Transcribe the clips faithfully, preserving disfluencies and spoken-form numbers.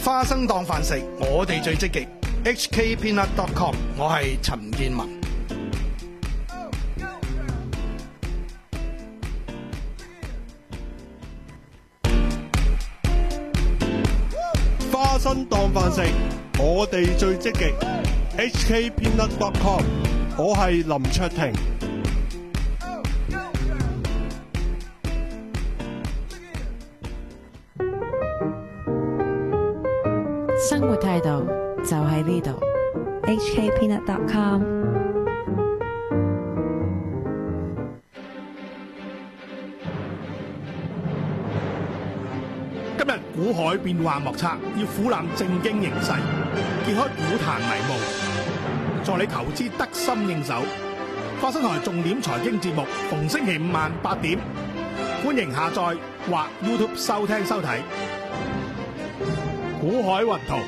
花生當飯食，我哋最積極。H K Peanut dot com， 我係陳建文。 花生當飯食，我哋最積極。H K Peanut dot com， 我係林卓廷。 生活態度就喺呢度。 H K Peanut dot com。 今日股海變幻莫測，要俯覽政經形勢，揭開股壇迷霧，助你投資得心應手。花生台重點財經節目，逢星期五晚八點，歡迎下載或 YouTube 收聽收睇。股海雲圖。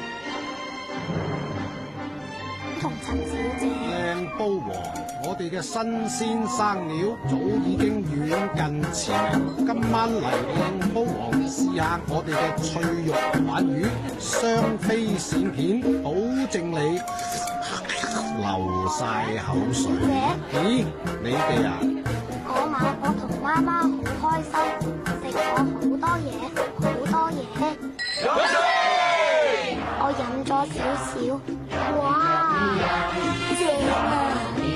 同陳小姐。 靚煲王，我哋嘅新鮮生料早已經遠近馳名。今晚嚟靚煲王試下我哋嘅脆肉鯇魚，雙飛鱔片，保證你流晒口水。咦，你哋啊？ 嗰晚我同媽媽好開心，食咗好多嘢，好多嘢。我飲咗少少，哇，正啊！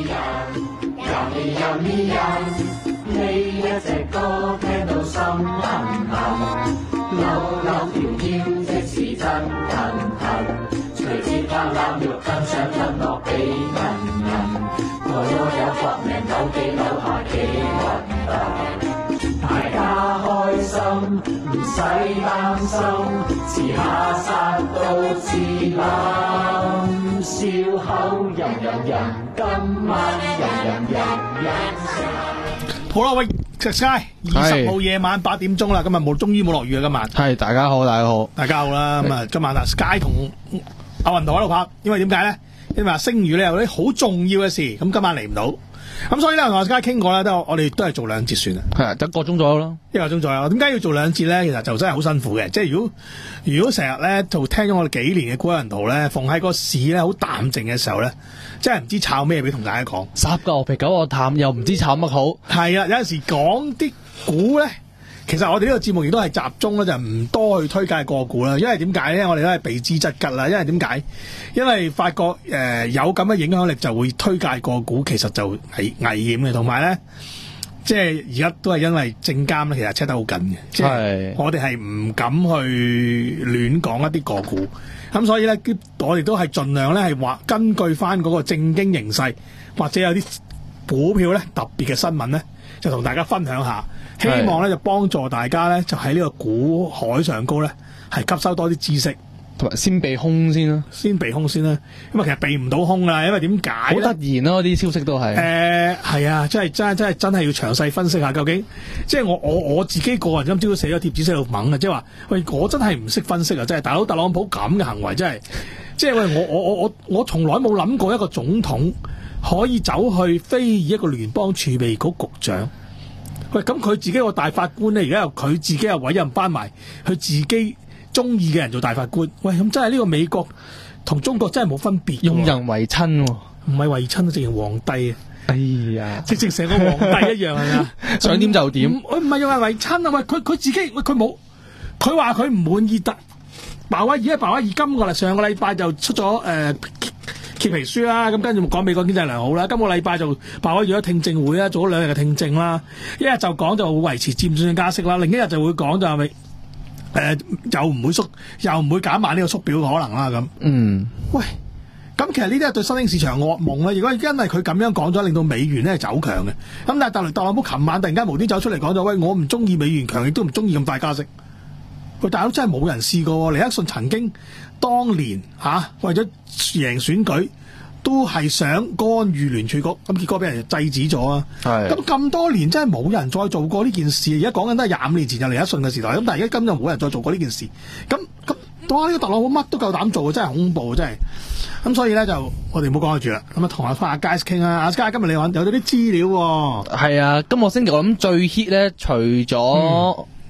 呢一隻歌聽到心痕痕，扭扭條腰即是真騰騰，隨節拍攬肉更想吞落幾銀銀，我有搏命扭幾扭下幾運動，大家開心唔使擔心，遲下殺到自冧，笑口吟吟吟，今晚吟吟吟吟。 好啦，喂，石 Sky， 二十號夜晚八點鐘啦，今日冇，終於冇落雨啊！今晚係大家好，大家好， 大家好啦。咁啊，今晚啊 Sky 同阿雲圖喺度拍，因為點解咧？因為阿星宇咧有啲好重要嘅事，咁今晚嚟唔到，咁所以咧同阿 Sky 傾過咧，都我哋都係做兩節算啦， 係啊，得個鐘左右咯， 一個鐘左右。點解要做兩節咧？其實就真係好辛苦嘅，即係如果如果成日咧就聽咗我哋幾年嘅股海雲圖咧，逢喺個市咧好淡靜嘅時候咧，真係唔知炒咩俾同大家講， 十個牛皮九個淡，又唔知炒乜好。係啊，有陣時講啲股咧。其實我哋呢個節目亦都係集中咧，就唔多去推介個股啦。因為點解咧？我哋都係避之則吉啦。因為點解？因為發覺誒、呃、有咁嘅影響力，就會推介個股，其實就係危險嘅。同埋咧，即係而家都係因為證監咧，其實 check 得好緊嘅。即係我哋係唔敢去亂講一啲個股。咁所以咧，我哋都係盡量咧係話根據翻嗰個政經形勢，或者有啲股票咧特別嘅新聞咧，就同大家分享下。希望咧就幫助大家咧，就喺呢個股海上高咧，係吸收多啲知識， 同埋先避空先啦， 先避空先啦。因為其實避唔到空啦，因為點解？好突然咯，啲消息都係。 誒係啊，真係真係真係真係要詳細分析下究竟。即係我我我自己個人今朝都寫咗貼紙寫到猛啊！即係話喂，我真係唔識分析啊！真係大佬特朗普咁嘅行為真係，即係喂我我我我我從來冇諗過一個總統可以走去非議一個聯邦儲備局局長。喂，咁佢自己個大法官咧，而家又佢自己又委任翻埋佢自己中意嘅人做大法官。喂，咁真係呢個美國同中國真係冇分別， 用人為親， 唔係為親，直情皇帝啊！ 哎呀， 直情成個皇帝一樣係啊， 想點就點。 佢唔係用人為親啊！喂，佢佢自己喂佢冇，佢話佢唔滿意特鮑威爾，因為鮑威爾今個禮上個禮拜就出咗誒。呃揭皮書啦，咁跟住講美國經濟良好啦。今個禮拜就爆開咗聽證會啦，做咗兩日嘅聽證啦。一日就講就會維持漸進性加息啦，另一日就會講就係咪誒又唔會縮，又唔會減慢呢個縮表嘅可能啦咁。嗯，喂，咁其實呢啲係對新興市場噩夢啦。如果因為佢咁樣講咗，令到美元咧係走強嘅。咁但係特特朗普琴晚突然間無端走出嚟講咗，喂，我唔中意美元強，亦都唔中意咁快加息。喂，大佬真係冇人試過。尼克遜曾經當年嚇、啊、為咗贏選舉，都係想干預聯儲局，咁結果俾人制止咗啊！咁咁多年真係冇人再做過呢件事。而家講緊都係廿五年前就尼克遜嘅時代，咁但係而家今日冇人再做過呢件事。咁咁，哇！呢、呢個特朗普乜都夠膽做，真係恐怖，真係。咁所以咧就我哋唔好講住啦。咁啊，同阿阿 Guys 傾啊，阿 Guys 今日你揾有咗啲資料喎、哦。 係啊，今個星期我諗最 hit 咧，除咗、嗯。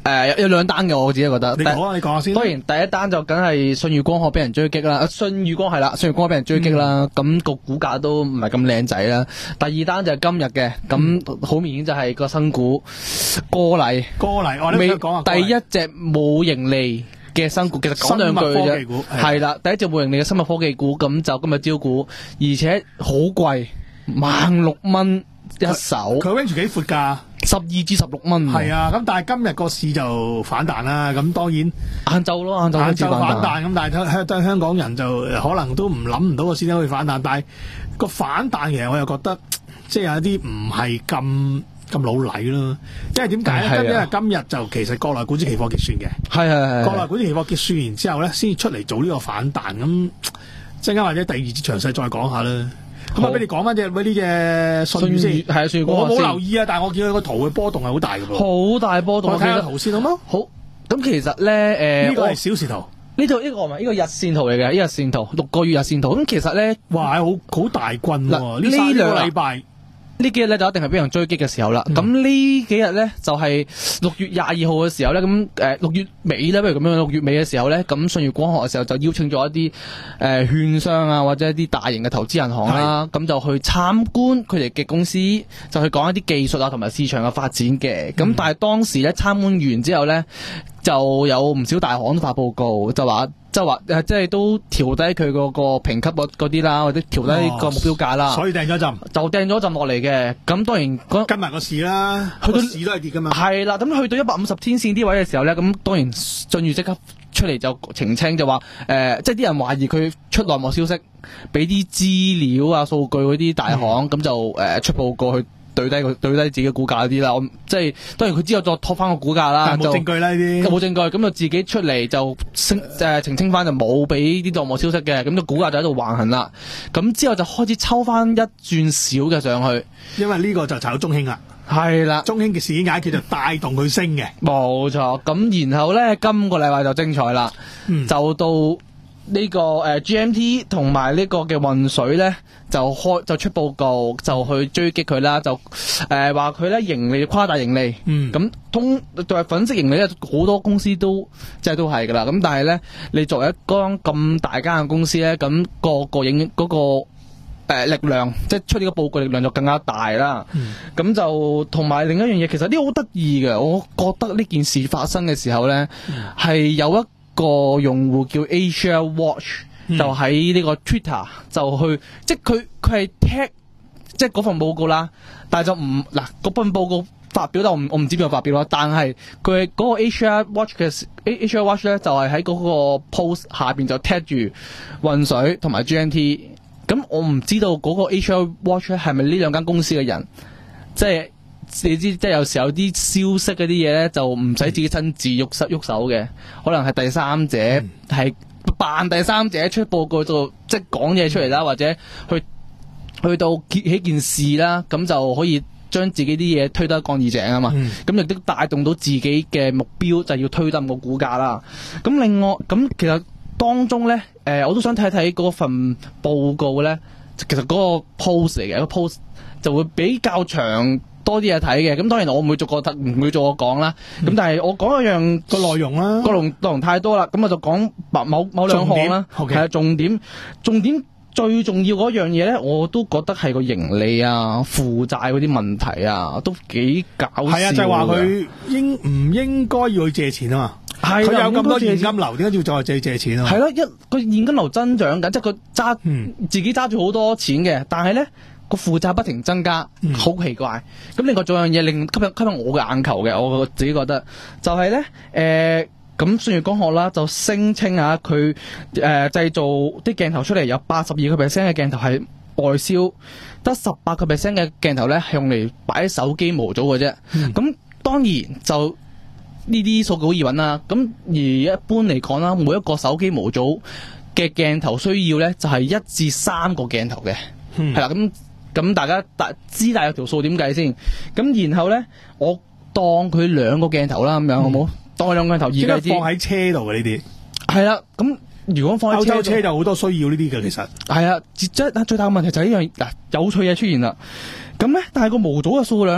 誒有有兩單嘅，我自己覺得。 你講啊，你講下先。 當然第一單就梗係舜宇光學俾人追擊啦，舜宇光係啦，舜宇光學俾人追擊啦，咁、嗯、個股價都唔係咁靚仔啦。第二單就係今日嘅，咁好、嗯、明顯就係個新股歌禮。 歌禮，我哋講下第一隻冇盈利嘅新股，其實講兩句啫。係啦，第一隻冇盈利嘅生物科技股，咁就今日招股，而且好貴，萬六蚊一手。 佢 range 幾闊㗎？ 十二至十六蚊。 係啊，咁但係今日個市就反彈啦。咁當然晏晝咯，晏晝晏晝反彈。咁但係香香港人就可能都唔諗唔到個市點可以反彈。但係個反彈其實我又覺得即係有啲唔係咁咁老禮咯。因為點解咧？因為今日就其實國內股指期貨結算嘅。係係係。國內股指期貨結算完之後咧，先至出嚟做呢個反彈。咁陣間或者第二節詳細再講下啦。咁啊，俾你講翻隻呢隻舜宇先，係啊，舜宇光學我冇留意啊，但係我見佢個圖嘅波動係好大嘅噃，好大波動。我睇下圖先好嗎？好，咁其實咧，誒、呃，呢個係小時圖，呢度呢個唔係呢個日線圖嚟嘅，呢日線圖六個月日線圖。咁其實咧，哇，好好大棍喎！呢呢兩個禮拜。呢幾日咧就一定係俾人追擊嘅時候啦。咁、嗯、呢幾日咧就係、是、六月廿二號嘅時候咧，咁誒六月尾咧，不如咁樣，六月尾嘅時候咧，咁舜宇光學嘅時候就邀請咗一啲誒、呃、券商啊，或者一啲大型嘅投資銀行啦，咁就去參觀佢哋嘅公司，就去講一啲技術啊同埋市場嘅發展嘅。咁、嗯、但係當時咧參觀完之後咧，就有唔少大行都發報告，就話。就話誒，即係都調低佢嗰個評級嗰啲啦，或者調低個目標價啦、哦。所以掟咗一陣，就掟咗一陣落嚟嘅。咁當然跟埋個市啦，去到市都係跌噶嘛。係啦，咁去到一百五十天線啲位嘅時候咧，咁當然舜宇即刻出嚟就澄清，就話誒、呃，即係啲人懷疑佢出內幕消息，俾啲資料啊、數據嗰啲大行，咁、嗯、就誒、呃、出報告去。對低佢對低自己嘅股價嗰啲啦，我即係當然佢之後再拖翻個股價啦，但係冇證據啦呢啲，冇證據，咁就自己出嚟就升誒、呃、澄清翻就冇俾啲內幕消息嘅，咁個股價就喺度橫行啦。咁之後就開始抽翻一轉少嘅上去，因為呢個就炒到中興啦，係啦，中興嘅事件解決就帶動佢升嘅，冇錯。咁然後咧，今個禮拜就精彩啦、嗯，就到。呢、這個誒、呃、G M T 同埋呢個嘅渾水咧，就開就出報告，就去追擊佢啦，就誒話佢咧盈利誇大盈利，嗯，咁通作為粉飾盈利咧，好多公司都即係都係噶啦，咁但係咧，你作為一間咁大間嘅公司咧，咁、那個個影嗰、那個誒、呃、力量，即係出呢個報告力量就更加大啦，咁、嗯、就同埋另一樣嘢，其實呢好得意嘅，我覺得呢件事發生嘅時候咧，係、嗯、有一個用戶叫 Asia Watch、嗯、就喺呢個 Twitter 就去，即係佢佢係 tag 即係嗰份報告啦，但係就唔嗱嗰份報告發表，但我唔我唔知邊個發表啦，但係佢係嗰個 Asia Watch 嘅 Asia Watch 咧，就係喺嗰個 post 下邊就 tag 住渾水同埋 G M T， 咁我唔知道嗰個 Asia Watch 係咪呢兩間公司嘅人，即係。你知即係有時候啲消息嗰啲嘢咧，就唔使自己親自喐手喐手嘅，可能係第三者係扮、嗯、第三者出報告做，即係講嘢出嚟啦，或者去去到揭起件事啦，咁就可以將自己啲嘢推得乾二淨啊嘛。咁亦都帶動到自己嘅目標，就係、要推冧個股價啦。咁另外咁其實當中咧，誒、呃、我都想睇睇嗰份報告咧，其實嗰個 post 嚟嘅，個 post 就會比較長。多啲嘢睇嘅，咁當然我唔會逐個唔會做我講啦。咁、嗯、但係我講一樣個內容啦，個內容太多啦，咁我就講某某兩項啦。係啊，重點重點最重要嗰樣嘢咧，我都覺得係個盈利啊、負債嗰啲問題啊，都幾搞笑。係啊，就係話佢應唔應該要去借錢啊嘛？係佢有咁多現金流，點解要再借借錢啊？係咯，一個現金流增長緊，即係佢揸自己揸住好多錢嘅，但係咧。個負債不停增加，好、嗯、奇怪。咁另外仲有樣嘢令吸引吸引我嘅眼球嘅，我自己覺得就係、是、咧，誒、呃，咁舜宇光學啦，就聲稱啊，佢誒製造啲鏡頭出嚟有八十二個 percent 嘅鏡頭係外銷，得十八個 percent 嘅鏡頭咧係用嚟擺喺手機模組嘅啫。咁、嗯、當然就呢啲數據好易揾啦。咁而一般嚟講啦，每一個手機模組嘅鏡頭需要咧就係、是、一至三個鏡頭嘅，係、嗯、啦咁。咁大家大知大有條數點計先？咁然後咧，我當佢兩個鏡頭啦，咁樣、嗯、好冇？當佢兩個鏡頭，而家放喺車度嘅呢啲係啦。咁如果放喺歐洲車就好多需要呢啲嘅，其實係啊。即係最大嘅問題就係呢樣嗱有趣嘢出現啦。咁咧，但係個模組嘅數量咧係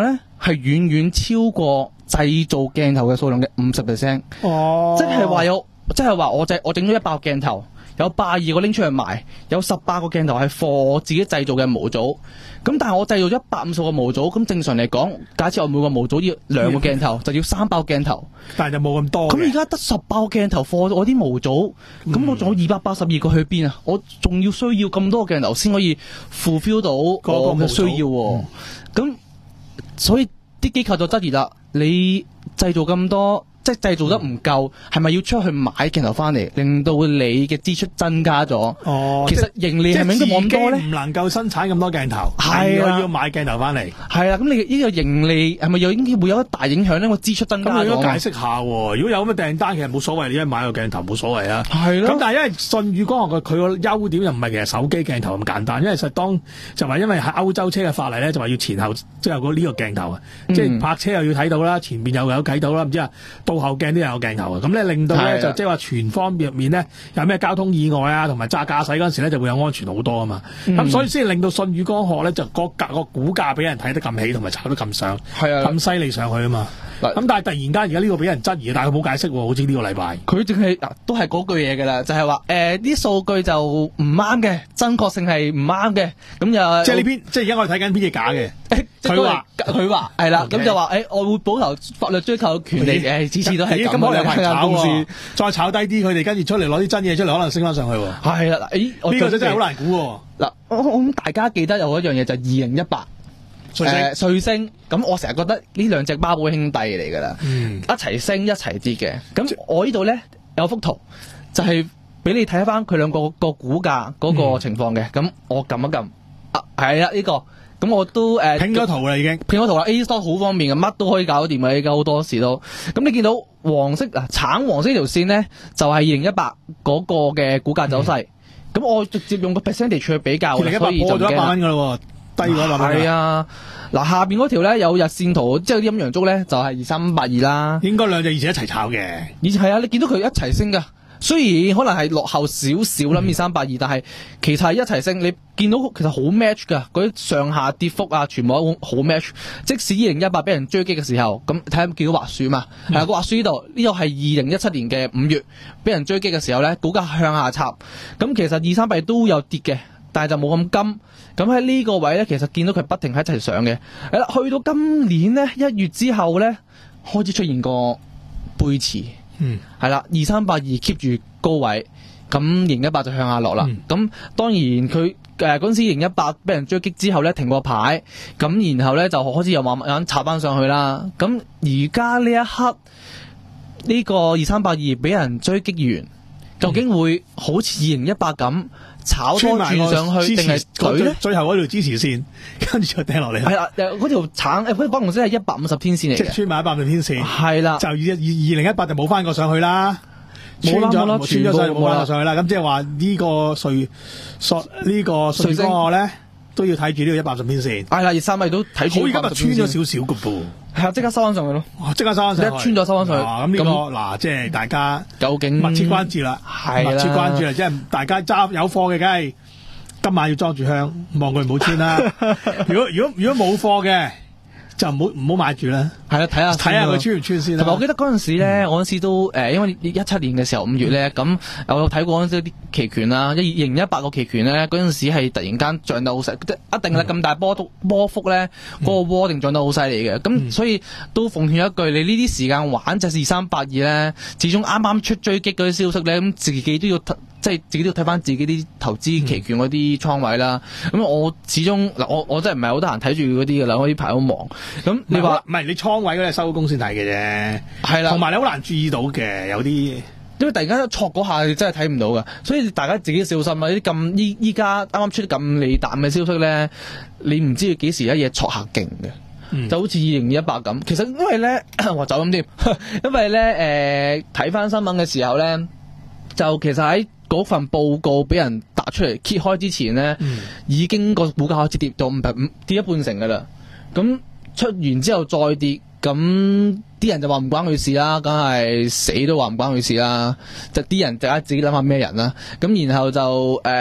係遠遠超過製造鏡頭嘅數量嘅五十 percent。 哦， 即係話有，即係話我製我整咗一百個鏡頭，有百二個拎出去賣，有十八個鏡頭係貨自己製造嘅模組。咁但係我製造咗一百五十個模組，咁正常嚟講，假設我每個模組要兩個鏡頭，就要三百個鏡頭， 但係就冇咁多嘅。 咁而家得十八個鏡頭貨我啲模組，咁、嗯、我仲有二百八十二個去邊啊？我仲要需要咁多個鏡頭先可以 fulfill 到我嘅需要喎。咁、嗯、所以啲機構就質疑啦，你製造咁多。即係製造得唔夠，係咪要出去買鏡頭翻嚟，令到你嘅支出增加咗？ 哦， 其實盈利係咪應該冇咁多咧？ 唔能夠生產咁多鏡頭， 係啊， 要買鏡頭翻嚟。 係啊，咁你呢個盈利係咪又應該會有一大影響咧？我支出增加咗。咁你應該解釋下喎。如果有咁嘅訂單，其實冇所謂，你一買個鏡頭冇所謂啊。 係咯。 咁但係因為舜宇光學佢個優點又唔係其實手機鏡頭咁簡單，因為實當就話因為喺歐洲車嘅法例咧，就話要前後即係有呢個鏡頭啊， 嗯、 即係泊車又要睇到啦，前邊又有睇到啦，唔知啊倒後鏡都有鏡頭。咁咧令到咧就即係話全方面入面咧有咩交通意外啊，同埋揸駕駛嗰陣時咧就會有安全好多啊嘛。咁、嗯、所以先令到舜宇光學咧就個價個股價俾人睇得咁起，同埋炒得咁上，係啊，咁犀利上去啊嘛。咁但係突然間而家呢個俾人質疑，但係佢冇解釋喎，好似呢個禮拜佢淨係都係嗰句嘢㗎啦，就係話誒啲數據就唔啱嘅，真確性係唔啱嘅。咁就即係呢篇，即係而家我哋睇緊篇嘢假嘅。佢話佢話係啦，咁就話誒，我會保留法律追求權利誒，次次都係咁可能係炒公司， 再炒低啲，佢哋跟住出嚟攞啲真嘢出嚟，可能升翻上去喎。 係啦，誒呢個真係好難估喎。 嗱，我我諗大家記得有一樣嘢就係二零一八。誒，瑞星咁，我成日覺得呢兩隻孖寶兄弟嚟噶啦，嗯、一齊升一齊跌嘅。咁我呢度咧有幅圖，就係、是、俾你睇翻佢兩個個股價嗰個情況嘅。咁、嗯、我撳一撳，啊係啊呢個，咁我都誒拼咗圖啦已經， 拼咗圖啦。A Store 好方便嘅，乜都可以搞掂嘅，而家好多時都。咁你見到黃色啊橙黃色條線咧，就係二零一八嗰個嘅股價走勢。咁、嗯、我直接用個 percentage 去比較， 二零一八破咗一百蚊噶啦。低咗一百蚊。係啊，嗱下邊嗰條咧有日線圖，即係陰陽燭咧就係二三八二啦。 應該兩隻以前一齊炒嘅。 以前係啊，你見到佢一齊升噶，雖然可能係落後少少啦，二三八二，但係其實係一齊升。你見到其實好 match 噶，嗰啲上下跌幅啊，全部都好 match。即使二零一八俾人追擊嘅時候，咁睇下見到滑鼠嘛，係、嗯、啊個滑鼠呢度呢度係二零一七年嘅五月俾人追擊嘅時候咧，股價向下插。咁其實二三八二都有跌嘅，但係就冇咁金。咁喺呢個位咧，其實見到佢不停喺一齊上嘅。係啦，去到今年咧一月之後咧，開始出現個背馳。嗯，係啦，二三八二 keep 住高位，咁二零一八就向下落啦。咁、嗯、當然佢誒嗰陣時二零一八俾人追擊之後咧，停過牌，咁然後咧就開始又慢慢插翻上去啦。咁而家呢一刻呢、呢個二三八二俾人追擊完，究竟會好似二零一八咁？炒多轉上去定係佢咧？ 最後嗰條支持線，跟住就掟落嚟。 係啦，嗰條橙誒，嗰條粉紅色係一百五十天線嚟嘅， 即係穿埋一百五十天線。 係啦， 就二二二零一八就冇翻過上去啦，穿咗穿咗上冇翻過上去啦。咁即係話呢個瑞索呢個瑞光咧都要睇住呢個一百五十天線。係啦，二三咪都睇住。 好，而家咪穿咗少少嘅噃。 係啊，即刻收翻上去咯！ 即刻收翻上去， 一穿咗收翻上去。 咁呢、這個嗱，即係大家究竟密切關注啦，密切關注啦，即係大家揸有貨嘅，梗係今晚要裝住香，望佢唔好穿啦。如果如果如果冇貨嘅，就唔好唔好買住啦。 係啦，睇下睇下佢穿唔穿先啦。 同埋我記得嗰陣時咧，我嗰陣時都誒，因為一七年嘅時候五月咧，咁、嗯、我有睇過嗰陣時啲期權啦，一二零一八個期權咧，嗰陣時係突然間漲得好犀，即一定係咁大波幅波幅咧，嗰、那個窩定漲得好犀利嘅。咁、嗯、所以都奉勸一句，你呢啲時間玩隻二三八二咧，始終啱啱出追擊嗰啲消息咧，咁自己都要即係自己都要睇翻自己啲投資期權嗰啲倉位啦。咁、嗯、我始終嗱，我我真係唔係好得閒睇住嗰啲噶啦，我呢排好忙。咁你話唔係你倉位嗰啲收工先睇嘅啫，係啦，同埋你好難注意到嘅有啲， 因為突然間一挫嗰下，你真係睇唔到噶，所以大家自己小心啊！啲咁依依家啱啱出啲咁利淡嘅消息咧，你唔知佢幾時一嘢挫下勁嘅。嗯、就好似二零一八咁。其實因為咧，我走咁添，因為咧誒睇翻新聞嘅時候咧，就其實喺嗰份報告俾人打出嚟揭開之前咧、嗯，已經個股價開始跌到五跌一半成噶啦。咁出完之後再跌，咁啲人就話唔關佢事啦，梗係死都話唔關佢事啦。就啲人大家自己諗下咩人啦。咁然後就誒、呃、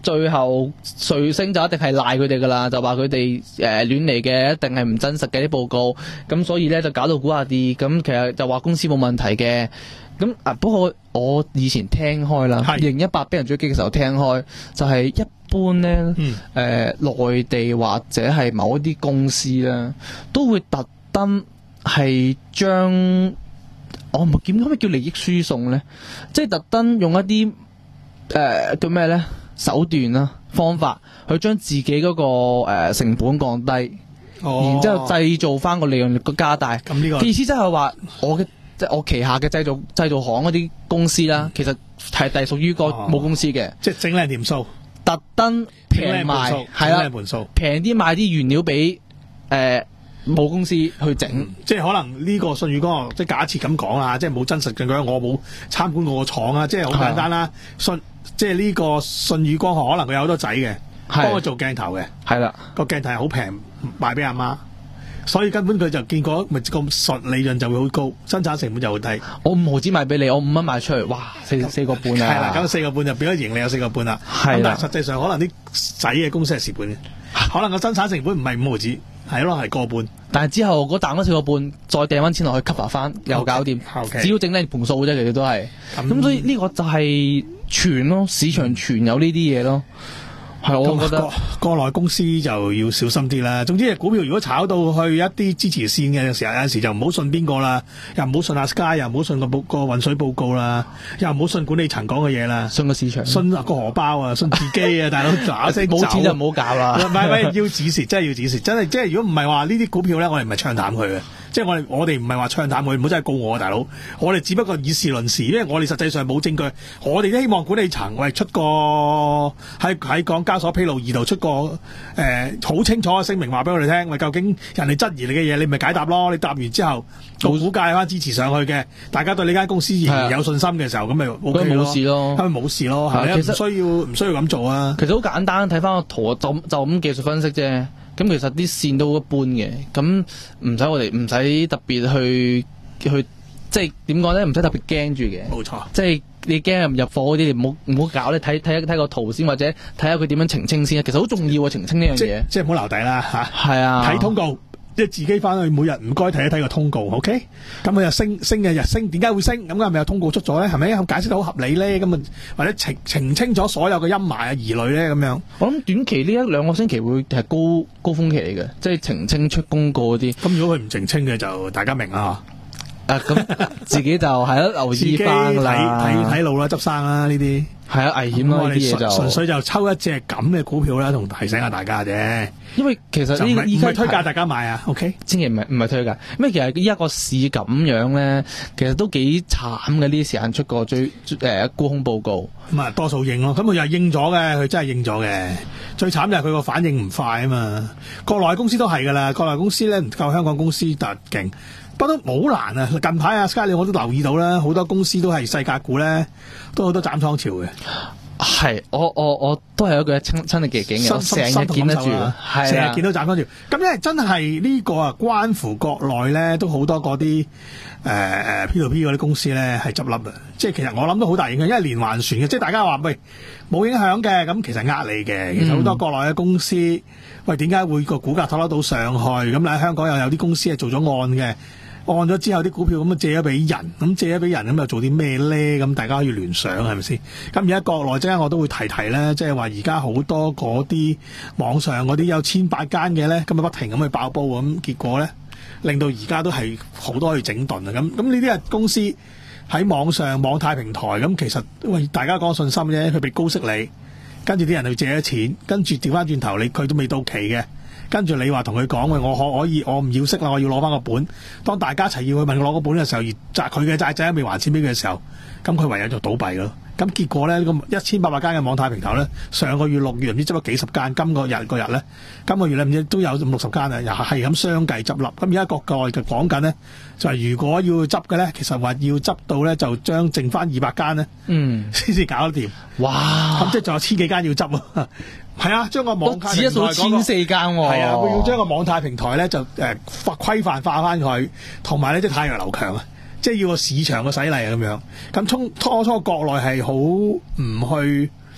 最後瑞星就一定係賴佢哋噶啦，就話佢哋誒亂嚟嘅，一定係唔真實嘅啲報告，咁所以咧就搞到股價跌，咁其實就話公司冇問題嘅。咁啊，不過我以前聽開啦，二零一八俾人追擊嘅時候聽開，就係、是、一般咧，誒、嗯呃、內地或者係某一啲公司咧，都會特登係將我唔點解咩叫利益輸送咧，即係特登用一啲誒、呃、叫咩咧手段啦方法去將自己嗰、那個誒、呃、成本降低，哦、然之後製造翻個利潤率加大。咁呢個意思即係話我嘅。即係我旗下嘅製造製造行嗰啲公司啦，嗯、其實係隸屬於個母公司嘅、哦，即係整靚掂數，特登平賣，係啦，平啲賣啲原料俾誒母公司去整、嗯，即係可能呢個舜宇光學，即係假設咁講啦，即係冇真實證據，我冇參觀過個廠啊，即係好簡單啦。舜即係呢個舜宇光學，可能佢有好多仔嘅，幫佢做鏡頭嘅，係啦，個鏡頭係好平賣俾阿媽。所以根本佢就見過，咪個純利潤就會好高，生產成本就會低。我五毫紙賣俾你，我五蚊賣出去，哇，四四個半啊！係啦，咁四個半就變咗盈利有四個半啦。係啦，但係實際上可能啲仔嘅公司係蝕本嘅，可能個生產成本唔係五毫紙，係咯係個半。但係之後嗰賺嗰四個半，再掟翻錢落去 cover 翻，又搞掂。Okay, 只要整靚盤數啫，其實都係。咁、嗯、所以呢個就係傳咯，市場傳有呢啲嘢咯。係，我覺得國國內公司就要小心啲啦。總之，股票如果炒到去一啲支持線嘅時候，有陣時就唔好信邊個啦，又唔好信阿 Sky， 又唔好信個報個運水報告啦，又唔好信管理層講嘅嘢啦，信個市場，信個荷包啊，信自己啊，大佬嗱聲冇錢就唔好搞啦。唔係唔係，要止蝕，真係要止蝕，真係即係如果唔係話呢啲股票咧，我哋唔係唱淡佢嘅。即係我哋我哋唔係話唱淡佢，唔好真係告我啊，大佬！我哋只不過以事論事，因為我哋實際上冇證據。我哋都希望管理層喂出個喺喺港交所披露易度出個誒好、呃、清楚嘅聲明，話俾我哋聽。喂，究竟人哋質疑你嘅嘢，你咪解答咯。你答完之後，個股價翻支持上去嘅，大家對呢間公司仍然有信心嘅時候，咁咪 O K 咯。冇事咯，咁咪冇事咯，係咪？其實唔需要唔需要咁做啊。其實好簡單，睇翻個圖就就咁技術分析啫。咁其實啲線都一般嘅，咁唔使我哋唔使特別去去，即係點講咧？唔使特別驚住嘅。冇錯，即係你驚入入貨嗰啲，你唔好唔好搞咧。睇睇睇個圖先，或者睇下佢點樣澄清先。其實好重要啊，澄清呢樣嘢。即係唔好留底啦嚇。係啊，睇通告。即係自己翻去每日唔該睇一睇個通告 ，OK？咁佢又升升嘅日升，點解會升？咁係咪有通告出咗咧？係咪解釋得好合理咧？咁啊，或者澄澄清咗所有嘅陰霾啊疑慮咧？咁樣，我諗短期呢一兩個星期會係高高峰期嚟嘅，即係澄清出公告嗰啲。咁如果佢唔澄清嘅，就大家明啦。啊，咁自己就係咯，留意翻啦，睇睇路啦，執生啦，呢啲係啊，危險咯，呢啲嘢就純粹就抽一隻咁嘅股票啦，同提醒下大家啫。因為其實呢個依家推介大家買啊 ，OK？ 千祈唔係唔係推介，因為其實依家個市咁樣咧，其實都幾慘嘅。呢啲時間出個最誒沽空報告，咁啊多數應咯，咁佢又係應咗嘅，佢真係應咗嘅。最慘就係佢個反應唔快啊嘛。國內公司都係噶啦，國內公司咧唔夠香港公司特勁。不過都好難啊！近排啊 Sky 我都留意到啦，好多公司都係細價股咧，都好多斬倉潮嘅。係，我我我都係一個親親歷其境嘅，成日見得住，成日見到斬倉潮。咁因為真係呢個啊，關乎國內咧都好多嗰啲誒誒 P to P 嗰啲公司咧係執笠啊！即係其實我諗都好大影響，因為連環船嘅，即係大家話喂冇影響嘅，咁其實呃你嘅。其實好多國內嘅公司，喂點解會個股價拖得到上去？咁喺香港又有啲公司係做咗案嘅。按咗之後啲股票咁啊借咗俾人，咁借咗俾人咁又做啲咩咧？咁大家可以聯想係咪先？咁而家國內即係我都會提提咧，即係話而家好多嗰啲網上嗰啲有千百間嘅咧，咁啊不停咁去爆煲咁，結果咧令到而家都係好多去整頓啊！咁咁呢啲係公司喺網上網貸平台咁，其實喂大家講信心啫，佢俾高息你，跟住啲人去借咗錢，跟住調翻轉頭你佢都未到期嘅。跟住你話同佢講，喂，我可可以，我唔要息啦，我要攞翻個本。當大家一齊要去問佢攞個本嘅時候，而責佢嘅債仔未還錢俾佢嘅時候，咁佢唯有就倒閉咯。咁結果咧，咁一千八百間嘅網貸平台咧，上個月六月唔知執咗幾十間，今個日個日咧，今個月咧唔知都有五六十間啊，又係咁相繼執笠。咁而家國內嘅講緊咧，就係、是、如果要執嘅咧，其實話要執到咧，就將剩翻二百間咧，嗯，先至搞得掂。哇！咁即係仲有千幾間要執啊！係啊，將個網貸平台嗰個千四間喎，係啊，佢要將個網貸平台咧就誒規範化翻佢，同埋咧即係太陽流強啊，即係要個市場嘅洗禮啊咁樣。咁初初初國內係好唔去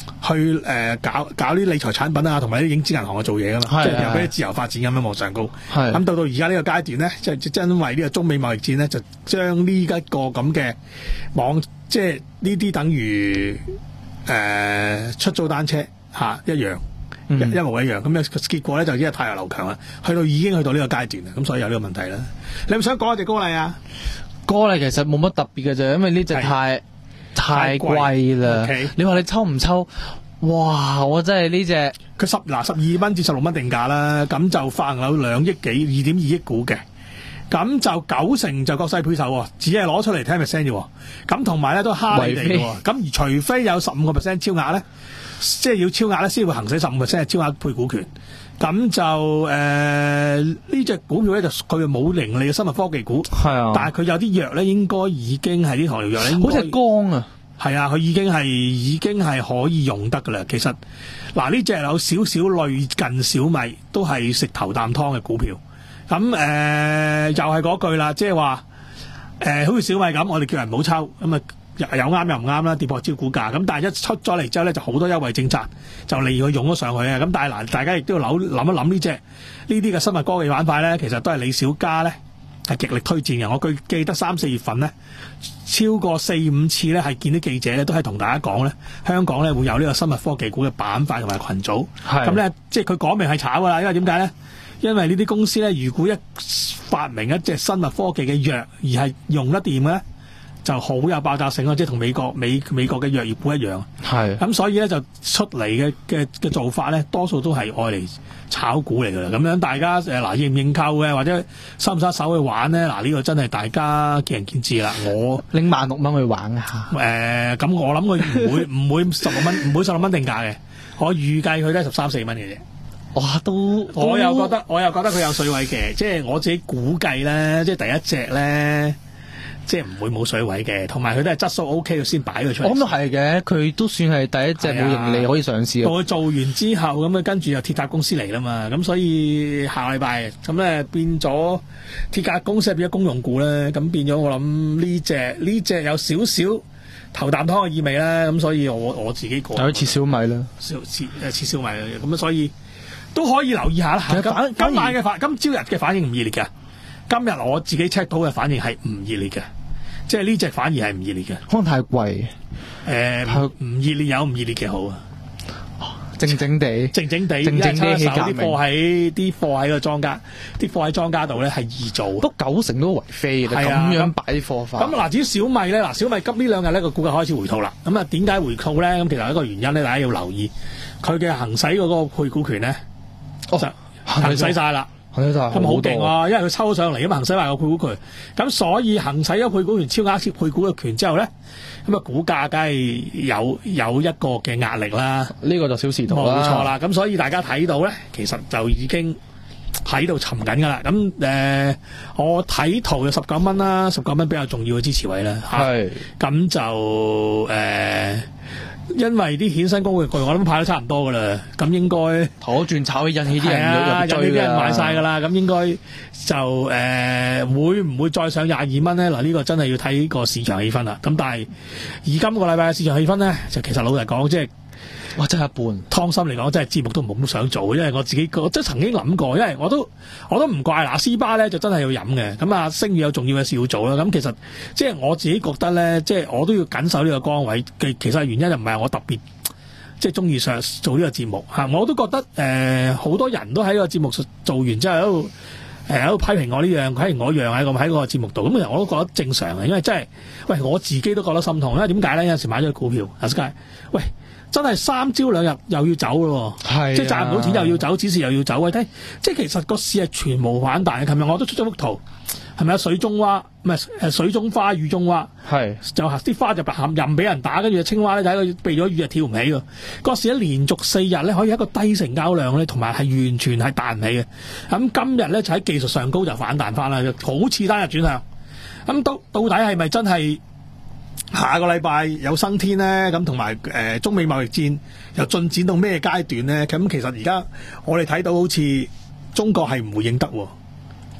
去誒、呃、搞搞啲理財產品啊，同埋啲影子銀行去做嘢噶嘛， 係即係有俾啲自由發展咁樣往上高。 係咁到到而家呢個階段咧，即係即係因為呢個中美貿易戰咧，就將呢一個咁嘅網，即係呢啲等於誒、呃、出租單車嚇、啊、一樣。一一模一樣，咁嘅結果咧就已經係太陽流強啦，去到已經去到呢個階段啦，咁所以有呢個問題啦。你係咪想講下隻高麗啊？ 歌嚟其實冇乜特別嘅啫，因為呢隻太太貴啦。 Okay 你話你抽唔抽？哇！我真係呢隻佢十嗱十二蚊至十六蚊定價啦，咁就發行有兩億幾二點二億股嘅，咁就九成就國際配售喎，只係攞出嚟聽 percent 啫。咁同埋咧都蝦你哋喎，咁而除非有十五個 percent 超額咧。即係要超額咧，先會行使十五 percent 超額配股權。咁就誒呢隻股票咧，就佢冇盈利嘅生物科技股。 係啊， 但係佢有啲藥咧，應該已經係啲糖尿藥咧， 好似係光啊。 係啊，佢已經係已經係可以用得噶啦。其實嗱，呢隻有少少類近小米，都係食頭啖湯嘅股票。咁誒、呃、又係嗰句啦，即係話誒好似小米咁，我哋叫人唔好抽咁啊。有啱又唔啱啦，跌破招股價咁，但係一出咗嚟之後咧，就好多優惠政策就利佢湧咗上去啊！咁但係嗱，大家亦都要諗諗一諗呢隻呢啲嘅生物科技板塊咧，其實都係李小加咧係極力推薦嘅。我記記得三四月份咧，超過四五次咧係見啲記者咧都係同大家講咧，香港咧會有呢個生物科技股嘅板塊同埋群組。咁咧，即係佢講明係炒㗎啦，因為點解咧？因為呢啲公司咧，如果一發明一隻生物科技嘅藥而係用得掂嘅咧，就好有爆炸性咯，即係同美國美美國嘅藥業股一樣。係咁，所以咧就出嚟嘅嘅嘅做法咧，多數都係愛嚟炒股嚟㗎啦。咁樣大家誒嗱認唔認購嘅，或者收唔收手去玩咧？嗱呢個真係大家見仁見智啦。我拎萬六蚊去玩下。 誒咁，我諗佢唔會唔會十六蚊，唔會十六蚊定價嘅。我預計佢都係十三四蚊嘅啫。 哇！都我又覺得我又覺得佢有水位嘅，即係我自己估計咧，即係第一隻咧。即係唔會冇水位嘅，同埋佢都係質素 O K 嘅先擺佢出嚟。 我諗都係嘅，佢都算係第一隻冇盈利可以上市。 到佢做完之後，咁啊跟住又鐵塔公司嚟啦嘛，咁所以下禮拜咁咧變咗鐵塔公司變咗公用股咧，咁變咗我諗呢隻呢隻有少少頭啖湯嘅意味啦，咁所以我我自己個有似小米啦， 似似誒似小米咁啊，所以都可以留意下啦。今今晚嘅反今朝日嘅反應唔熱烈嘅。今日我自己 check 到嘅反應係唔熱烈嘅，即係呢隻反而係唔熱烈嘅， 可能太貴。 誒唔熱烈有唔熱烈嘅好啊， 靜靜地， 靜靜地， 靜靜地起革命。 啲貨喺啲貨喺個莊家，啲貨喺莊家度咧係易做， 都九成都為非嘅，咁樣擺貨法。 咁嗱，至於小米咧，嗱小米急呢兩日咧個股價開始回吐啦。咁啊點解回吐咧？咁其實有一個原因咧，大家要留意佢嘅行使嗰個配股權咧，就行使晒啦。咁好勁喎，因為佢抽上嚟咁行使埋個配股權，咁所以行使咗配股權超額配股嘅權之後咧，咁啊股價梗係有有一個嘅壓力啦。呢個就小時圖啦，冇錯啦。咁所以大家睇到咧，其實就已經喺度沉緊噶啦。咁誒、呃，我睇圖有十九蚊啦，十九蚊比較重要嘅支持位啦。係，咁就誒。呃因為啲衍生工具我諗派得差唔多噶啦，咁應該妥轉炒起引起啲人入追啦，引起啲人買晒噶啦，咁應該就誒、呃、會唔會再上廿二蚊咧？嗱，呢個真係要睇個市場氣氛啦。咁但係而今個禮拜嘅市場氣氛咧，就其實老實講，即係哇，真係一半。湯心嚟講，真係節目都唔咁想做，因為我自己我真係曾經諗過，因為我都我都唔怪嗱，斯巴咧就真係要飲嘅。咁啊，星宇有重要嘅事要做啦。咁其實即係我自己覺得咧，即係我都要緊守呢個崗位嘅。其實原因就唔係我特別即係中意上做呢個節目嚇，我都覺得誒好、呃、多人都喺個節目做完之後喺度誒喺度批評我呢樣，批評我樣喺個喺個節目度。咁其實我都覺得正常嘅，因為真係喂我自己都覺得心痛。因為點解咧？有時買咗股票，阿 Sky 喂。真係三朝兩日又要走咯，啊、即係賺唔到錢又要走，指示又要走。喂，睇即係其實個市係全無反彈。琴日我都出咗幅圖，係咪啊？水中蛙唔係誒水中花雨中蛙，係就啲花就含任俾人打，跟住青蛙咧睇佢避咗雨就跳唔起㗎。個市咧連續四日咧可以一個低成交量咧，同埋係完全係彈唔起嘅。咁今日咧就喺技術上高就反彈翻啦，好似單日轉向。咁到到底係咪真係？下個禮拜有生天咧，咁同埋誒中美貿易戰又進展到咩階段咧？咁其實而家我哋睇到好似中國係唔回應得，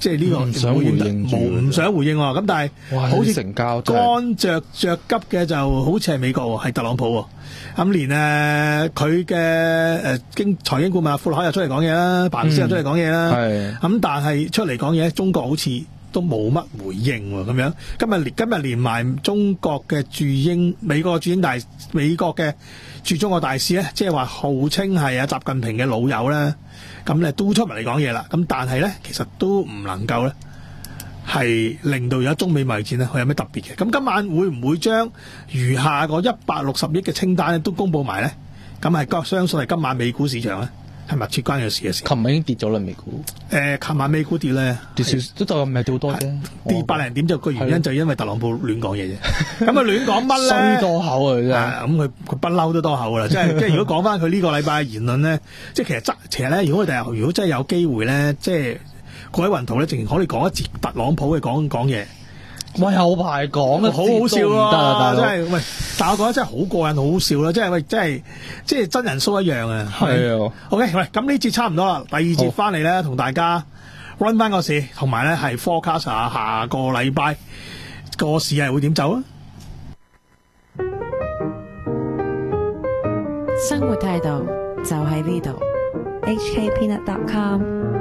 即係呢個唔想回應住冇唔想回應喎。咁但係哇好似成交真係乾着着急嘅就好似係美國喎，係特朗普喎。咁連誒佢嘅誒經財經顧問阿富海又出嚟講嘢啦，白斯又出嚟講嘢啦。 係咁但係出嚟講嘢，中國好似都冇乜回應喎。咁樣今日連今日連埋中國嘅駐英美國駐英大美國嘅駐中國大使咧，即係話號稱係阿習近平嘅老友咧，咁咧都出埋嚟講嘢啦。咁但係咧，其實都唔能夠咧係令到而家中美貿易戰咧，佢有咩特別嘅？咁今晚會唔會將餘下個一百六十億嘅清單咧都公佈埋咧？咁係相信係今晚美股市場咧係密切關注事嘅事。 琴日已經跌咗啦，美股。 誒，琴晚美股跌咧， 跌少都就唔係跌好多啫， 跌百零點就個原因就因為特朗普亂講嘢啫。咁啊亂講乜咧？ 衰多口啊！真係。 咁佢佢不嬲都多口噶啦，即係即係如果講翻佢呢個禮拜嘅言論咧，即係其實執其實咧，如果佢哋如果真係有機會咧，即係各位雲圖咧，淨係可以講一節特朗普嘅講講嘢。 喂，有排講啊， 好好笑唔得啊，大佬真係喂！但我覺得真係好過癮，好好笑啦！即係喂，真係即係真人 show 一樣啊！ 係啊。 OK，喂，咁呢節差唔多啦，第二節翻嚟咧，同大家 run 翻個市，同埋咧係 forecast 下下個禮拜個市係會點走啊！ 生活態度就喺呢度。 H K Peanut dot com